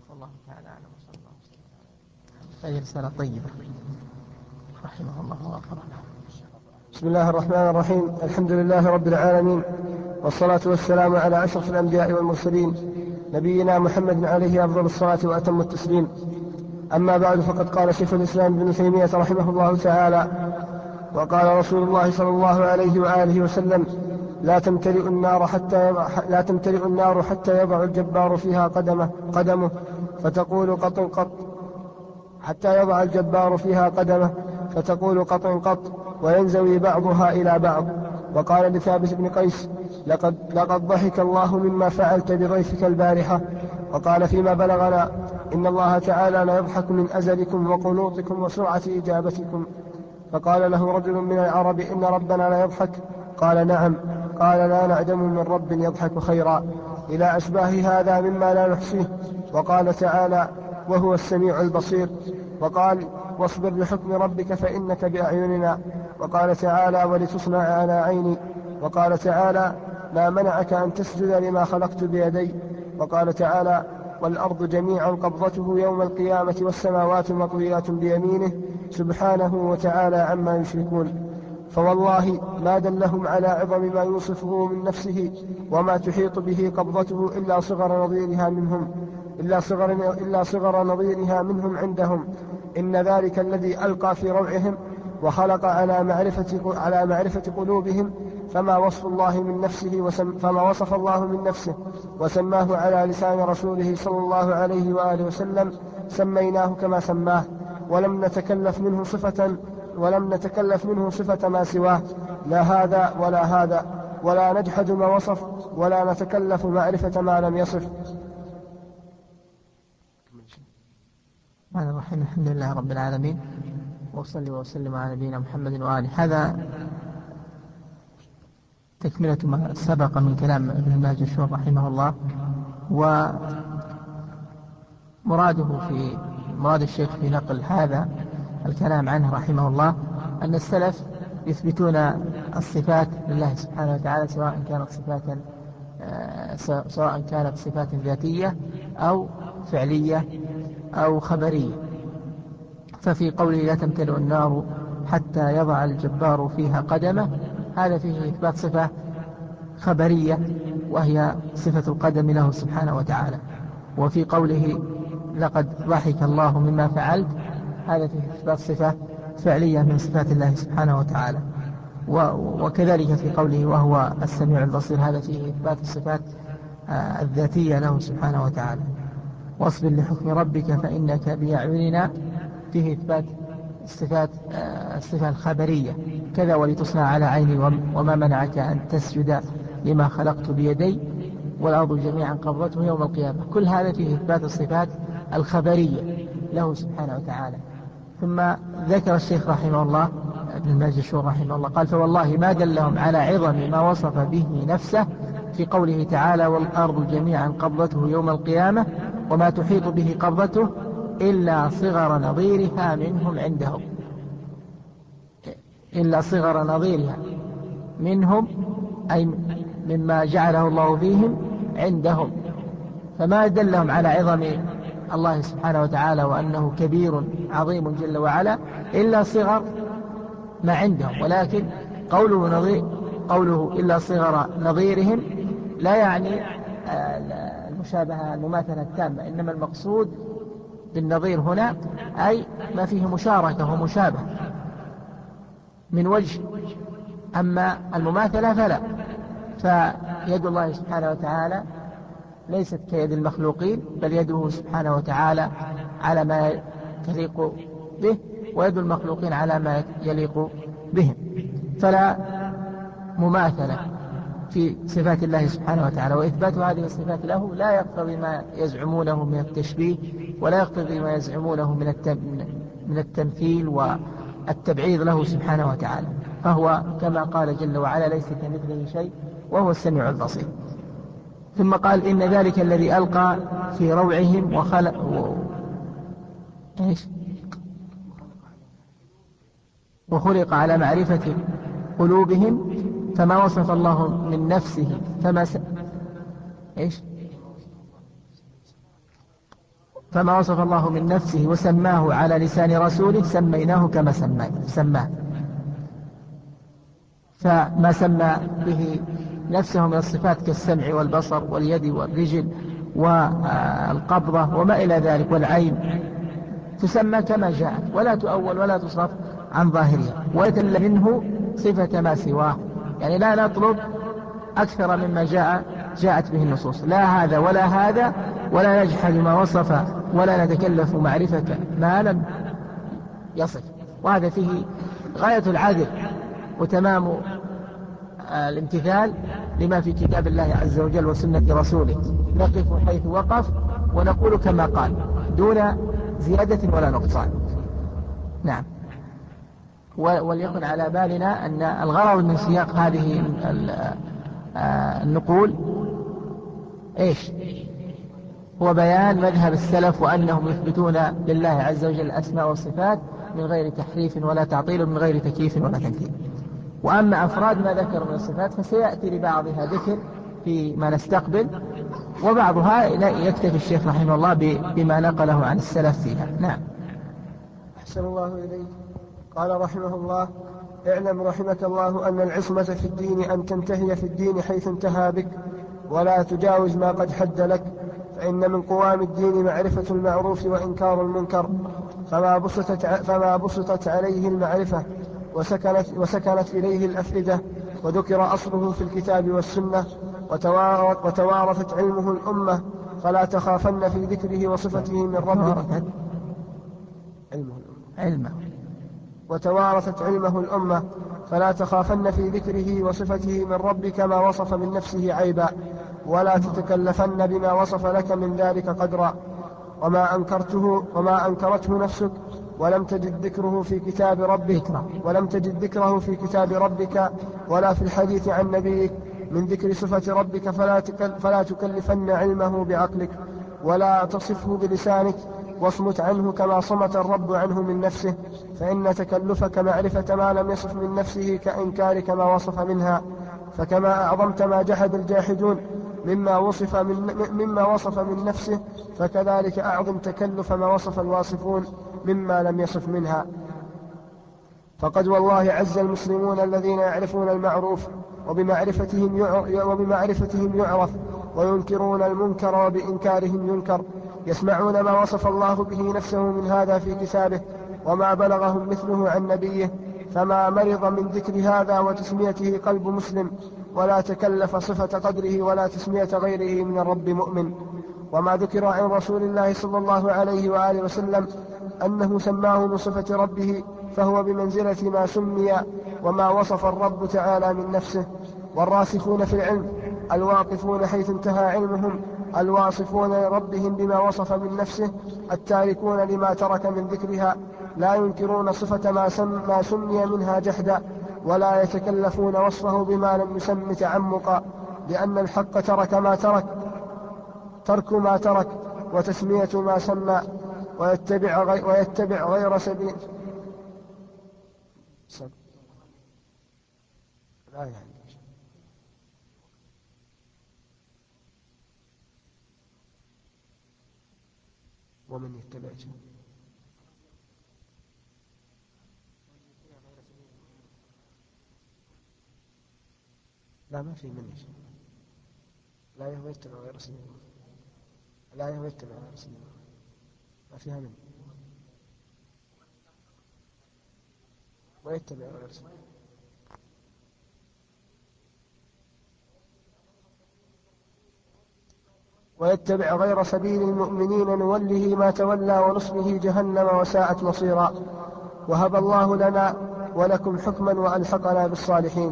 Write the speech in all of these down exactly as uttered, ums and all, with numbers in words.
والله تعالى أعلم وصلى الله وسلم. هذه رسالة طيبة رحمه الله وغفر له. بسم الله الرحمن الرحيم. الحمد لله رب العالمين، والصلاة والسلام على أشرف الأنبياء والمرسلين نبينا محمد عليه أفضل الصلاة وأتم التسليم. أما بعد، فقد قال شيخ الإسلام ابن تيمية رحمه الله تعالى: وقال رسول الله صلى الله عليه وآله وسلم: لا تمتلئ النار حتى يضع لا تمتلئ النار حتى يضع الجبار فيها قدمه قدمه فتقول قط قط حتى يضع الجبار فيها قدمه فتقول قط قط وينزوي بعضها إلى بعض. وقال لثابت بن قيس: لقد, لقد ضحك الله مما فعلت بضيفك البارحة. وقال فيما بلغنا: إن الله تعالى لا يضحك من أزلكم وقنوطكم وسرعة إجابتكم. فقال له رجل من العرب: إن ربنا لا يضحك؟ قال: نعم. قال: لا نعدم من رب يضحك خيرا، إلى أشباه هذا مما لا نحصيه. وقال تعالى: وهو السميع البصير. وقال: واصبر لحكم ربك فإنك بأعيننا. وقال تعالى: ولتصنع على عيني. وقال تعالى: ما منعك أن تسجد لما خلقت بيدي. وقال تعالى: والأرض جميعا قبضته يوم القيامة والسماوات مطويات بيمينه سبحانه وتعالى عما يشركون. فوالله ما دلهم على عظم ما يوصفه من نفسه وما تحيط به قبضته إلا صغر نظيرها منهم إلا صغر, إلا صغر نظيرها منهم عندهم. إن ذلك الذي ألقى في روعهم وخلق على معرفة, على معرفة قلوبهم فما وصف الله من نفسه وسم فما وصف الله من نفسه وسماه على لسان رسوله صلى الله عليه وآله وسلم سميناه كما سماه، ولم نتكلف منه صفة ولم نتكلف منه صفة ما سواه، لا هذا ولا هذا، ولا نجحد ما وصف ولا نتكلف معرفة ما لم يصف. الرحمن الرحيم. الحمد لله رب العالمين، وصلي وسلم على نبينا محمد وآله. هذا تكملة ما سبق من كلام ابن الماجشون رحمه الله. ومراده في مراد الشيخ في نقل هذا الكلام عنه رحمه الله أن السلف يثبتون الصفات لله سبحانه وتعالى، سواء كانت صفات سواء كانت صفات ذاتية أو فعلية أو خبرية. ففي قوله لا تمتلئ النار حتى يضع الجبار فيها قدمه، هذا فيه إثبات صفة خبرية وهي صفة القدم له سبحانه وتعالى. وفي قوله لقد ضحك الله مما فعلت، هذا فيه إثبات صفة فعلية من صفات الله سبحانه وتعالى. وكذلك في قوله وهو السميع البصير، هذا فيه إثبات الصفات الذاتية له سبحانه وتعالى. واصبر لحكم ربك فإنك بأعيننا، فيه إثبات الصفات الصفة الخبرية. كذا ولتصنع على عيني وما منعك أن تسجد لما خلقت بيدي والأرض جميعا قبضته يوم القيامة. كل هذا فيه إثبات الصفات الخبرية له سبحانه وتعالى. ثم ذكر الشيخ رحمه الله ابن الماجشون رحمه الله قال: فوالله ما دلهم على عظم ما وصف به نفسه في قوله تعالى: والأرض جميعا قبضته يوم القيامة وما تحيط به قبضته إلا صغر نظيرها منهم عندهم إلا صغر نظيرها منهم أي مما جعله الله فيهم عندهم. فما دلهم على عظم الله سبحانه وتعالى وأنه كبير عظيم جل وعلا إلا صغر ما عندهم. ولكن قوله, نظير قوله إلا صغر نظيرهم لا يعني المشابهة المماثلة التامة، إنما المقصود بالنظير هنا أي ما فيه مشاركة ومشابه من وجه، أما المماثلة فلا. فيد الله سبحانه وتعالى ليست كيد المخلوقين، بل يده سبحانه وتعالى على ما تليق به، ويد المخلوقين على ما يليق بهم. فلا مماثلة في صفات الله سبحانه وتعالى، وإثبات هذه الصفات له لا يقتضي ما يزعمونه من التشبيه، ولا يقتضي ما يزعمونه من من التمثيل والتبعيض له سبحانه وتعالى. فهو كما قال جل وعلا: ليس كمثله شيء وهو السميع البصير. ثم قال: إن ذلك الذي ألقى في روعهم وخلق و... إيش؟ وخلق على معرفة قلوبهم فما وصف الله من نفسه فما س... إيش؟ فما وصف الله من نفسه وسماه على لسان رسوله سميناه كما سماه. فما سمى به نفسه من الصفات كالسمع والبصر واليد والرجل والقبضة وما إلى ذلك والعين تسمى كما جاءت ولا تؤول ولا تصرف عن ظاهرها، ويتل منه صفة ما سواه، يعني لا نطلب أكثر مما جاء جاءت به النصوص، لا هذا ولا هذا، ولا نجحد ما وصف ولا نتكلف معرفة ما لم يصف. وهذا فيه غاية العدل وتمام الامتثال لما في كتاب الله عز وجل وسنة رسوله، نقف حيث وقف ونقول كما قال دون زيادة ولا نقصان. نعم. وليكن على بالنا أن الغرض من سياق هذه النقول إيش؟ هو بيان مذهب السلف وأنهم يثبتون لله عز وجل الأسماء والصفات من غير تحريف ولا تعطيل، من غير تكييف ولا تمثيل. وأما أفراد ما ذكر من الصفات فسيأتي لبعضها ذكر فيما نستقبل، وبعضها يكتفي الشيخ رحمه الله بما نقله عن السلف فيها. نعم. أحسن الله إليك. قال رحمه الله: اعلم رحمك الله أن العصمة في الدين أن تنتهي في الدين حيث انتهى بك ولا تجاوز ما قد حد لك، فإن من قوام الدين معرفة المعروف وإنكار المنكر، فما بسطت, فما بسطت عليه المعرفة وسكنت, وسكنت إليه الأفئدة وذكر أصله في الكتاب والسنة وتوارثت علمه الأمة، فلا تخافن في ذكره وصفته من ربك علمه وتوارثت علمه الأمة فلا تخافن في ذكره وصفته من ربك ما وصف من نفسه عيبا، ولا تتكلفن بما وصف لك من ذلك قدرا، وما أنكرته وما أنكرته نفسك ولم تجد ذكره في كتاب ربك ولم تجد ذكره في كتاب ربك ولا في الحديث عن نبيك من ذكر صفة ربك، فلا فلا تكلفن علمه بعقلك ولا تصفه بلسانك، واصمت عنه كما صمت الرب عنه من نفسه، فإن تكلفك معرفة ما لم يصف من نفسه كإنكارك ما وصف منها، فكما أعظمت ما جحد الجاحدون مما وصف من, مما وصف من نفسه، فكذلك أعظم تكلف ما وصف الواصفون مما لم يصف منها. فقد والله عز المسلمون الذين يعرفون المعروف وبمعرفتهم وبمعرفتهم يعرف، وينكرون المنكر وبإنكارهم ينكر، يسمعون ما وصف الله به نفسه من هذا في كتابه وما بلغهم مثله عن نبيه، فما مرض من ذكر هذا وتسميته قلب مسلم، ولا تكلف صفة قدره ولا تسمية غيره من الرب مؤمن. وما ذكر عن رسول الله صلى الله عليه وآله وسلم أنه سماه من صفة ربه فهو بمنزلة ما سمي وما وصف الرب تعالى من نفسه. والراسخون في العلم الواقفون حيث انتهى علمهم الواصفون لربهم بما وصف من نفسه التاركون لما ترك من ذكرها، لا ينكرون صفة ما, سم ما سمي منها جحدا، ولا يتكلفون وصفه بما لم يسم تعمقا، لأن الحق ترك ما ترك ترك ما ترك وتسمية ما سمى، ويتبع, غي ويتبع غير سبيل لا يعني ومن يتبع لا ما في من يشاء لا يهوى يتبع غير سبيل لا يهوى يتبع غير سبيل ما فيها من ويتبع غير سبيل ويتبع غير سبيل المؤمنين نوله ما تولى ونصله جهنم وساءت مصيرا، وهب الله لنا ولكم حكما وألحقنا بالصالحين.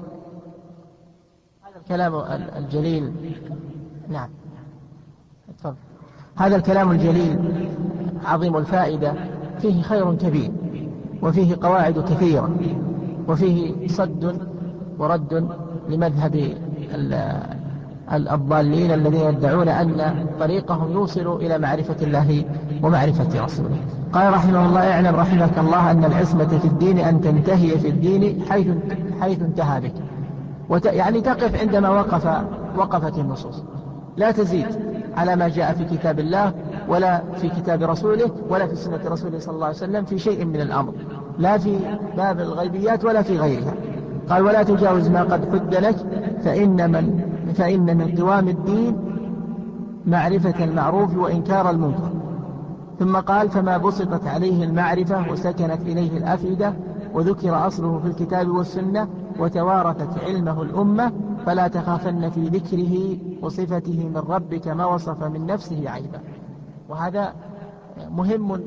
هذا الكلام الجليل نعم اتفضل. هذا الكلام الجليل عظيم الفائدة، فيه خير كبير وفيه قواعد كثيرة وفيه صد ورد لمذهب الضالين الذين يدعون أن طريقهم يوصل إلى معرفة الله ومعرفة رسوله. قال رحمه الله: اعلم رحمك الله أن العصمة في الدين أن تنتهي في الدين حيث, حيث انتهى بك، وت... يعني تقف عندما وقف وقفت النصوص، لا تزيد على ما جاء في كتاب الله ولا في كتاب رسوله ولا في سنة رسوله صلى الله عليه وسلم في شيء من الأمر، لا في باب الغيبيات ولا في غيرها. قال ولا تجاوز ما قد حد لك فإن من, فإن من قوام الدين معرفة المعروف وإنكار المنكر. ثم قال فما بسطت عليه المعرفة وسكنت إليه الأفئدة وذكر أصله في الكتاب والسنة وتوارثت علمه الأمة فلا تخافن في ذكره وصفته من ربك ما وصف من نفسه عيبا. وهذا مهم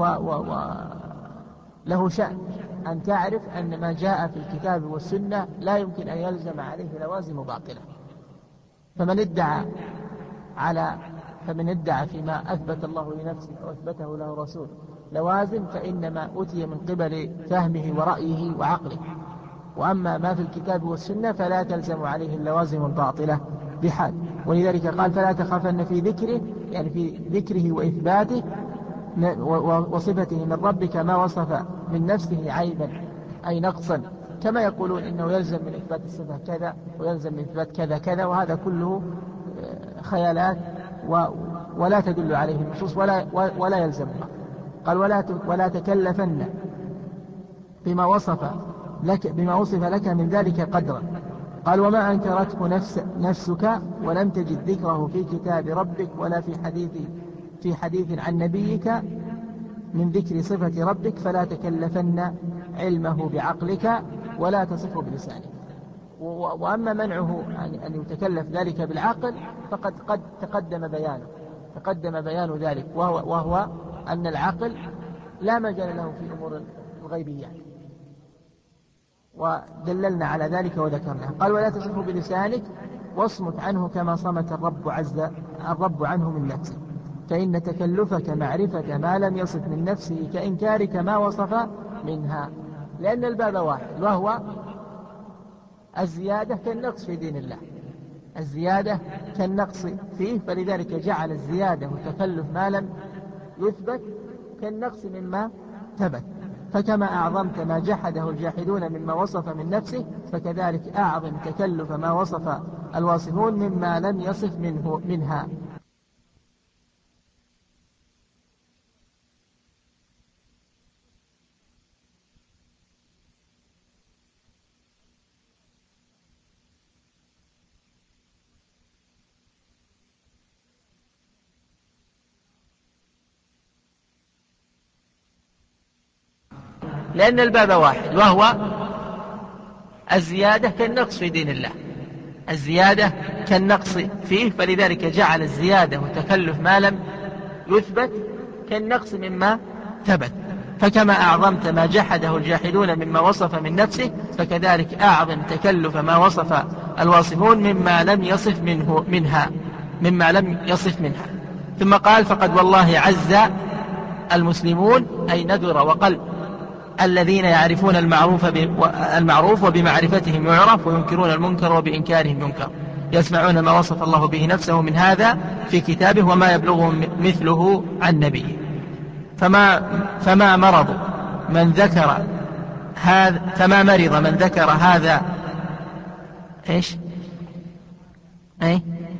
وله شأن أن تعرف أن ما جاء في الكتاب والسنة لا يمكن أن يلزم عليه لوازم باطلة. فمن ادعى على فمن ادعى فيما أثبت الله لنفسه أو أثبته له رسول لوازم فإنما أتي من قبل فهمه ورأيه وعقله، وأما ما في الكتاب والسنة فلا تلزم عليه اللوازم الباطلة بحال. ولذلك قال فلا تخافن في ذكره، يعني في ذكره وإثباته وصفته من ربك ما وصف من نفسه عيبا أي نقصا، كما يقولون إنه يلزم من إثبات الصفة كذا ويلزم من إثبات كذا كذا، وهذا كله خيالات ولا تدل عليه النصوص ولا, ولا يلزمها. قال ولا ولا تكلفن بما وصف لك بما وصف لك من ذلك قدرا. قال وما أنكرته نفس نفسك ولم تجد ذكره في كتاب ربك ولا في حديث في حديث عن نبيك من ذكر صفة ربك فلا تكلفن علمه بعقلك ولا تصفه بلسانك. وأما منعه أن يتكلف ذلك بالعقل فقد قد تقدم بيانه تقدم بيان ذلك، وهو, وهو أن العقل لا مجال له في أمور الغيبيات، ودللنا على ذلك وذكرناه. قال ولا تصفه بلسانك واصمت عنه كما صمت الرب عز الرب عنه من نفسه، فإن تكلفك معرفة ما لم يصف من نفسه كإنكارك ما وصف منها. لأن الباب واحد وهو الزيادة كالنقص في دين الله، الزيادة كالنقص فيه، فلذلك جعل الزيادة وتكلف ما لم يثبت كالنقص مما ثبت. فكما أعظمت ما جحده الجاحدون مما وصف من نفسه فكذلك أعظم تكلف ما وصف الواصفون مما لم يصف منه منها. لأن الباب واحد وهو الزيادة كالنقص في دين الله، الزيادة كالنقص فيه، فلذلك جعل الزيادة وتكلف ما لم يثبت كالنقص مما ثبت. فكما أعظمت ما جحده الجاحدون مما وصف من نفسه فكذلك أعظم تكلف ما وصف الواصفون مما لم يصف منه منها مما لم يصف منها. ثم قال فقد والله عز المسلمون أي ندر وقلب الذين يعرفون المعروف المعروف وبمعرفتهم يعرف وينكرون المنكر وبإنكارهم ينكر، يسمعون ما وصف الله به نفسه من هذا في كتابه وما يبلغهم مثله عن نبيه. فما فما مرض من ذكر هذا فما مرض من ذكر هذا ايش اي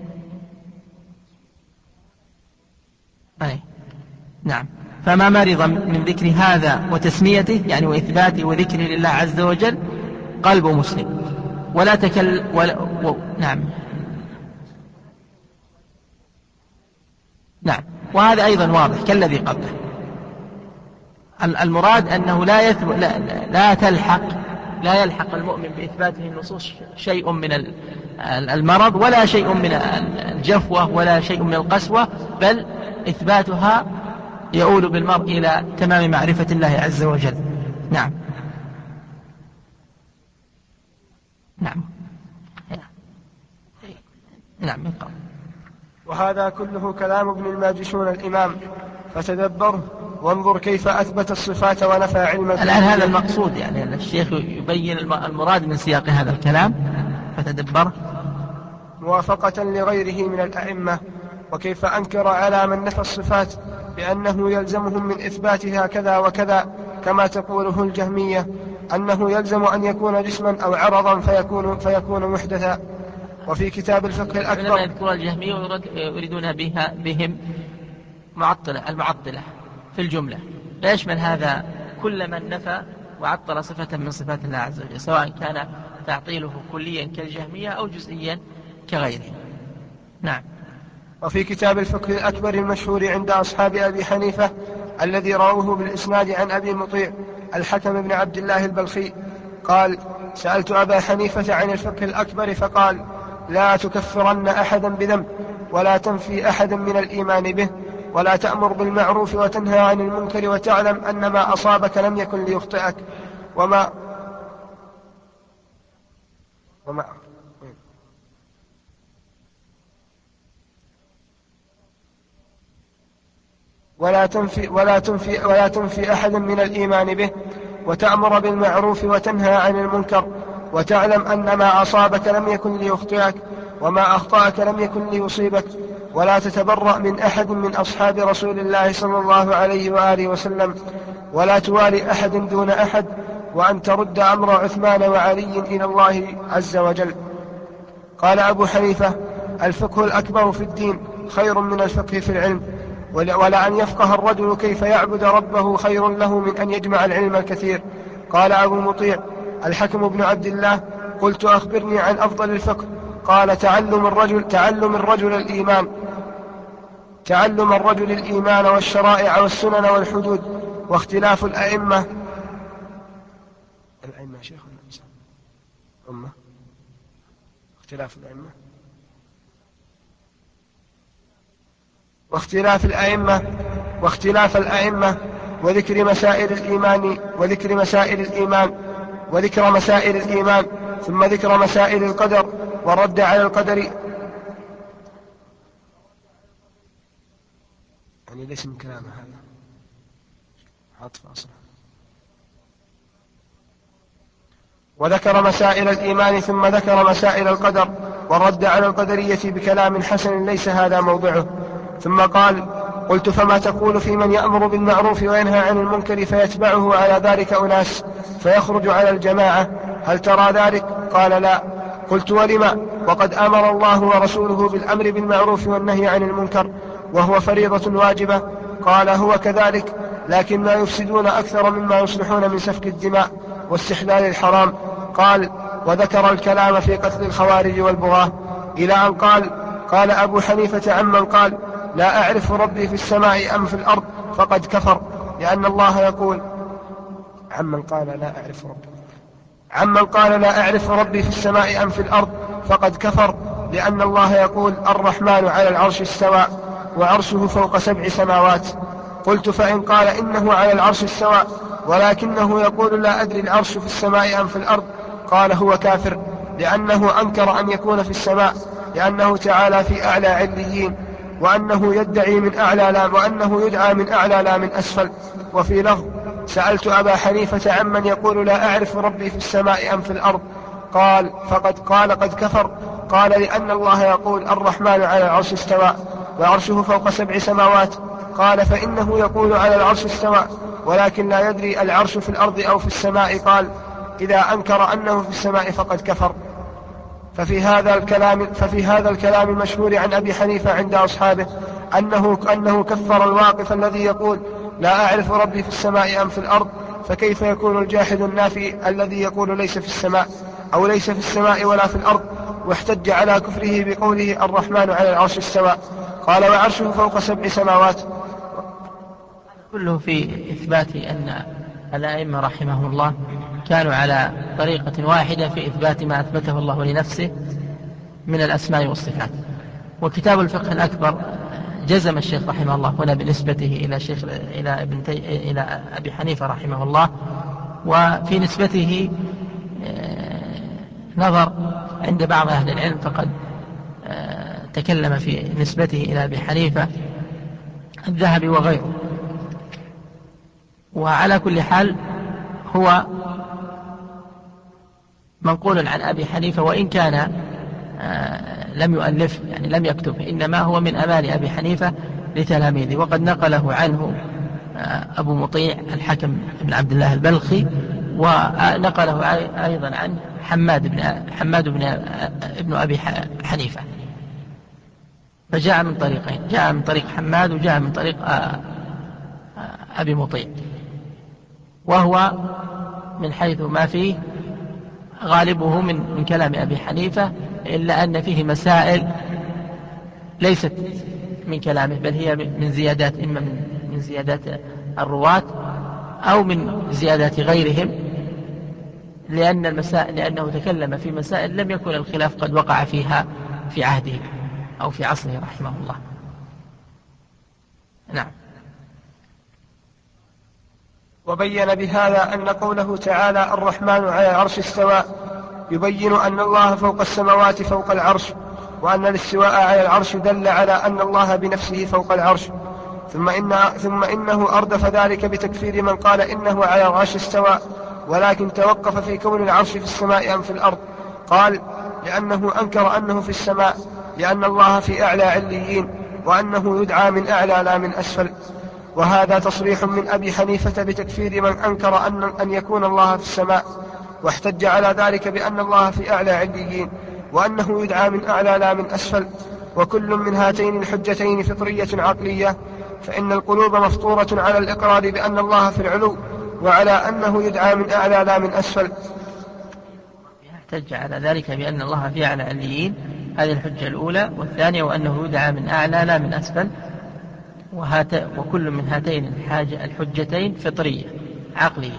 اي نعم فما مرض من ذكر هذا وتسميته يعني وإثباته وذكره لله عز وجل قلب مسلم ولا تكل ولا و... نعم نعم وهذا أيضا واضح كالذي قبله. المراد أنه لا, يثب... لا, لا تلحق لا يلحق المؤمن بإثباته النصوص شيء من المرض ولا شيء من الجفوة ولا شيء من القسوة، بل إثباتها يؤول بالمرء إلى تمام معرفة الله عز وجل. نعم نعم نعم من قبل. وهذا كله كلام ابن الماجشون الإمام، فتدبره وانظر كيف أثبت الصفات ونفى علم الآن هذا المقصود، يعني الشيخ يبين المراد من سياق هذا الكلام فتدبره موافقة لغيره من الأئمة، وكيف أنكر على من نفى الصفات بأنه يلزمهم من إثباتها كذا وكذا، كما تقوله الجهمية أنه يلزم أن يكون جسما أو عرضا فيكون, فيكون محدثا. وفي كتاب الفقه الأكبر يذكر الجهمية ويريدون بها بهم معطلة المعطلة في الجملة، لا يشمل هذا كل من نفى وعطل صفة من صفات الله عز وجل، سواء كان تعطيله كليا كالجهمية أو جزئيا كغيره. نعم. وفي كتاب الفقه الأكبر المشهور عند أصحاب أبي حنيفة الذي رواه بالإسناد عن أبي مطيع الحكم بن عبد الله البلخي قال: سألت أبا حنيفة عن الفقه الأكبر فقال: لا تكفرن أحدا بذنب، ولا تنفي أحدا من الإيمان به، ولا تأمر بالمعروف وتنهى عن المنكر، وتعلم أن ما أصابك لم يكن ليخطئك، وما وما ولا تنفي ولا تنفي ولا تنفي أحدا من الإيمان به، وتأمر بالمعروف وتنهى عن المنكر، وتعلم أن ما أصابك لم يكن ليخطئك، وما أخطأك لم يكن ليصيبك، ولا تتبرأ من أحد من أصحاب رسول الله صلى الله عليه وآله وسلم، ولا توالي أحد دون أحد، وأن ترد أمر عثمان وعلي إلى الله عز وجل. قال أبو حنيفة: الفقه الأكبر في الدين خير من الفقه في العلم، ولأن يفقه الرجل كيف يعبد ربه خير له من أن يجمع العلم الكثير. قال أبو مطيع الحكم بن عبد الله: قلت: أخبرني عن أفضل الفقه. قال: تعلم الرجل تعلم الرجل الإيمان تعلم الرجل الإيمان والشرائع والسنن والحدود، واختلاف الأئمة الأئمة شيخ أمة اختلاف الأئمة واختلاف الأئمة واختلاف الأئمة وذكر مسائل الإيمان وذكر مسائل الإيمان وذكر مسائل الإيمان ثم ذكر مسائل القدر والرد على القدر، يعني ليس من كلامه هذا عطف أصلا. وذكر مسائل الإيمان ثم ذكر مسائل القدر والرد على القدرية بكلام حسن ليس هذا موضعه. ثم قال: قلت: فما تقول في من يأمر بالمعروف وينهى عن المنكر فيتبعه على ذلك أناس فيخرج على الجماعة، هل ترى ذلك؟ قال: لا. قلت: ولما؟ وقد أمر الله ورسوله بالأمر بالمعروف والنهي عن المنكر، وهو فريضة واجبة. قال: هو كذلك، لكن ما يفسدون أكثر مما يصلحون من سفك الدماء واستحلال الحرام. قال: وذكر الكلام في قتل الخوارج والبغاة، إلى أن قال: قال أبو حنيفة عمن قال: لا أعرف ربي في السماء أم في الأرض فقد كفر، لأن الله يقول عمن قال لا أعرف ربي عمن قال لا أعرف ربي في السماء أم في الأرض فقد كفر، لأن الله يقول: الرحمن على العرش استوى وعرشه فوق سبع سماوات. قلت: فإن قال إنه على العرش استوى ولكنه يقول لا أدري العرش في السماء أم في الأرض، قال: هو كافر، لأنه أنكر أن يكون في السماء، لأنه تعالى في أعلى عليين، وأنه يدعي من أعلى لا وأنه يدعى من أعلى لا من أسفل. وفي لفظ: سألت أبا حنيفة عمن يقول لا أعرف ربي في السماء أم في الأرض، قال فقد قال قد كفر. قال: لأن الله يقول: الرحمن على العرش استوى وعرشه فوق سبع سماوات. قال: فإنه يقول على العرش استوى ولكن لا يدري العرش في الأرض أو في السماء. قال: إذا أنكر أنه في السماء فقد كفر. ففي هذا الكلام ففي هذا الكلام المشهور عن أبي حنيفة عند أصحابه أنه أنه كفر الواقف الذي يقول لا أعرف ربي في السماء أم في الأرض، فكيف يكون الجاحد النافي الذي يقول ليس في السماء أو ليس في السماء ولا في الأرض، واحتج على كفره بقوله الرحمن على العرش استوى، قال: وعرشه فوق سبع سماوات. كله في إثبات أن الأئمة رحمه الله كانوا على طريقة واحدة في إثبات ما أثبته الله لنفسه من الأسماء والصفات. وكتاب الفقه الأكبر جزم الشيخ رحمه الله هنا بنسبته إلى شيخ إلى ابن تي... إلى أبي حنيفة رحمه الله، وفي نسبته نظر عند بعض أهل العلم، فقد تكلم في نسبته إلى أبي حنيفة الذهبي وغيره. وعلى كل حال هو منقول عن أبي حنيفة، وإن كان لم يؤلف يعني لم يكتب، إنما هو من أمال أبي حنيفة لتلاميذه. وقد نقله عنه أبو مطيع الحكم بن عبد الله البلخي، ونقله أيضا عن حماد بن حماد بن ابن أبي حنيفة. فجاء من طريقين، جاء من طريق حماد وجاء من طريق أبي مطيع، وهو من حيث ما فيه غالبه من, من كلام أبي حنيفة، إلا أن فيه مسائل ليست من كلامه، بل هي من زيادات، إما من زيادات الرواة أو من زيادات غيرهم، لأن المسائل لأنه تكلم في مسائل لم يكن الخلاف قد وقع فيها في عهده أو في عصره رحمه الله. نعم. وبين بهذا أن قوله تعالى الرحمن على العرش استوى يبين أن الله فوق السماوات فوق العرش، وأن الاستواء على العرش دل على أن الله بنفسه فوق العرش. ثم, إن ثم إنه أردف ذلك بتكفير من قال إنه على العرش استوى ولكن توقف في كون العرش في السماء أم في الأرض. قال لأنه أنكر أنه في السماء، لأن الله في أعلى عليين، وأنه يدعى من أعلى لا من أسفل. وهذا تصريح من أبي حنيفة بتكفير من أنكر أن, أن يكون الله في السماء، واحتج على ذلك بأن الله في أعلى عليين، وأنه يدعى من أعلى لا من أسفل. وكل من هاتين الحجتين فطرية عقلية، فإن القلوب مفطورة على الإقرار بأن الله في العلو، وعلى أنه يدعى من أعلى لا من أسفل. يحتج على ذلك بأن الله في أعلى عليين، هذه الحجة الأولى. والثانية وأنه يدعى من أعلى لا من أسفل. وهات وكل من هاتين الحاجة الحجتين فطرية عقلية.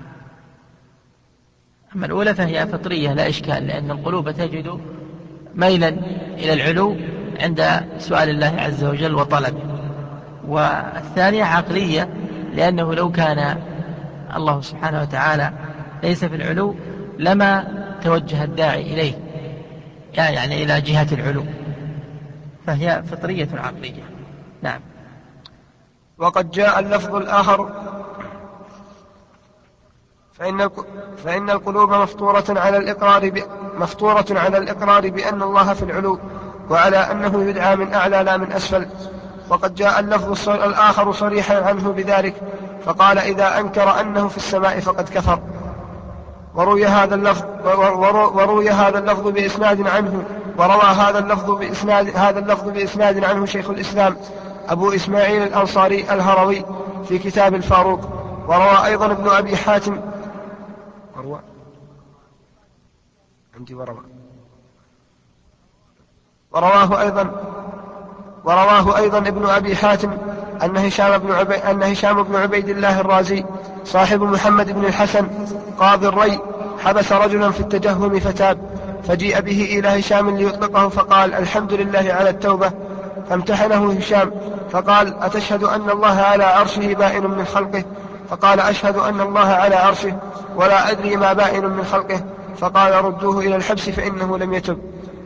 أما الأولى فهي فطرية لا إشكال، لأن القلوب تجد ميلا إلى العلو عند سؤال الله عز وجل وطلبه. والثانية عقلية، لأنه لو كان الله سبحانه وتعالى ليس في العلو لما توجه الداعي إليه، يعني إلى جهة العلو، فهي فطرية عقلية. نعم. وقد جاء اللفظ الآخر فإن فإن القلوب مفطورة على الإقرار ب... مفطورة على الإقرار بأن الله في العلو، وعلى أنه يدعى من أعلى لا من أسفل. وقد جاء اللفظ الآخر صريحا عنه بذلك، فقال إذا أنكر أنه في السماء فقد كفر. وروي هذا اللفظ وروي هذا اللفظ بإسناد عنه وروى هذا اللفظ بإسناد هذا اللفظ بإسناد عنه شيخ الإسلام أبو إسماعيل الأنصاري الهروي في كتاب الفاروق. وروى أيضا ابن أبي حاتم وروى عندي وروى ورواه أيضا ورواه أيضا ابن أبي حاتم أن هشام بن عبيد, أن هشام بن عبيد الله الرازي صاحب محمد بن الحسن قاضي الري حبس رجلا في التجهم فتاب، فجيء به إلى هشام ليطلقه، فقال الحمد لله على التوبة. فامتحنه هشام فقال أتشهد أن الله على عرشه بائن من خلقه؟ فقال أشهد أن الله على عرشه ولا أدري ما بائن من خلقه. فقال ردوه إلى الحبس فإنه لم يتب.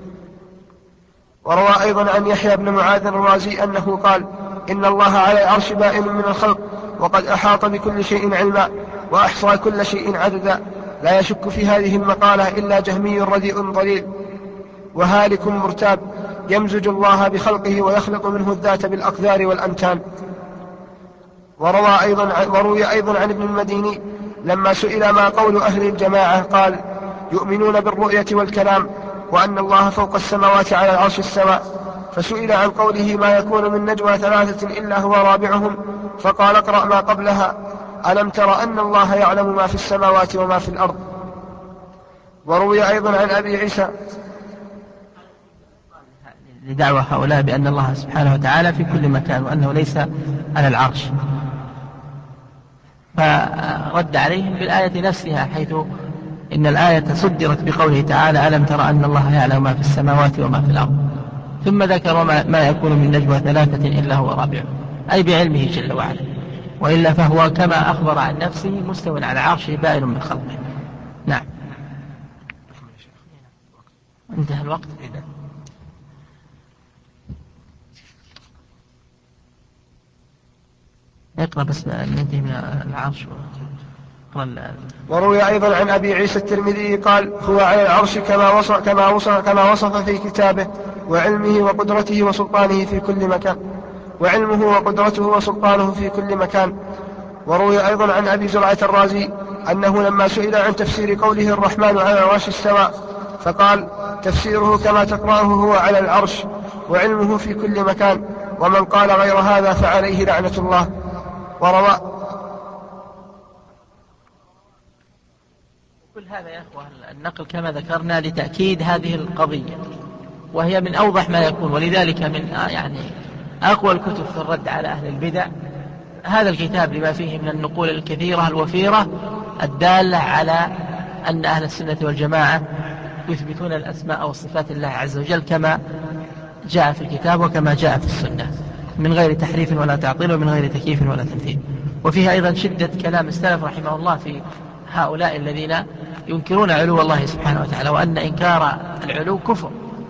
وروى أيضا عن يحيى بن معاذ الرازي أنه قال إن الله على العرش بائن من الخلق، وقد أحاط بكل شيء علما وأحصى كل شيء عددا. لا يشك في هذه المقالة إلا جهمي رديء ضليل وهالك مرتاب يمزج الله بخلقه ويخلق منه الذات بالأقدار والأمتان. وروى أيضا وروي أيضا عن ابن المديني لما سئل ما قول أهل الجماعة قال يؤمنون بالرؤية والكلام، وأن الله فوق السماوات على العرش استوى. فسئل عن قوله ما يكون من نجوى ثلاثة إلا هو رابعهم، فقال اقرأ ما قبلها ألم تر أن الله يعلم ما في السماوات وما في الأرض. وروي أيضا عن أبي عيسى لدعوة هؤلاء بأن الله سبحانه وتعالى في كل مكان وأنه ليس على العرش، فرد عليهم بالآية نفسها، حيث إن الآية صدرت بقوله تعالى ألم تر أن الله يعلم ما في السماوات وما في الأرض، ثم ذكر ما يكون من نجوى ثلاثة إلا هو رابعهم، أي بعلمه جل وعلا. وإلا فهو كما أخبر عن نفسه مستوى على عرشه بائن من خلقه. نعم. انتهى الوقت. اقرأ بس ننتهي من العرش. وروي أيضا عن أبي عيسى الترمذي قال هو على العرش كما وصف, كما وصف, كما وصف في كتابه، وعلمه وقدرته وسلطانه في كل مكان وعلمه وقدرته وسلطانه في كل مكان. وروي أيضا عن أبي زرعة الرازي أنه لما سئل عن تفسير قوله الرحمن على العرش استوى فقال تفسيره كما تقرأه هو على العرش، وعلمه في كل مكان، ومن قال غير هذا فعليه لعنة الله. وروى كل هذا يا أخوة النقل كما ذكرنا لتأكيد هذه القضية، وهي من أوضح ما يكون، ولذلك من يعني أقوى الكتب في الرد على أهل البدع هذا الكتاب لما فيه من النقول الكثيرة الوفيرة الدالة على أن أهل السنة والجماعة يثبتون الأسماء والصفات الله عز وجل كما جاء في الكتاب وكما جاء في السنة، من غير تحريف ولا تعطيل ومن غير تكييف ولا تمثيل. وفيها أيضا شدة كلام السلف رحمه الله في هؤلاء الذين ينكرون علو الله سبحانه وتعالى، وأن إنكار العلو كفر،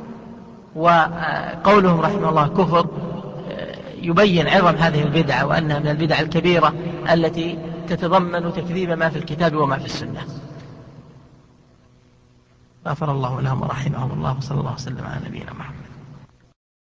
وقولهم رحمه الله كفر يبين عظم هذه البدعة، وأنها من البدع الكبيرة التي تتضمن تكذيب ما في الكتاب وما في السنة. غفر الله لهم ورحمهم الله، وصلى الله وسلم على نبينا محمد.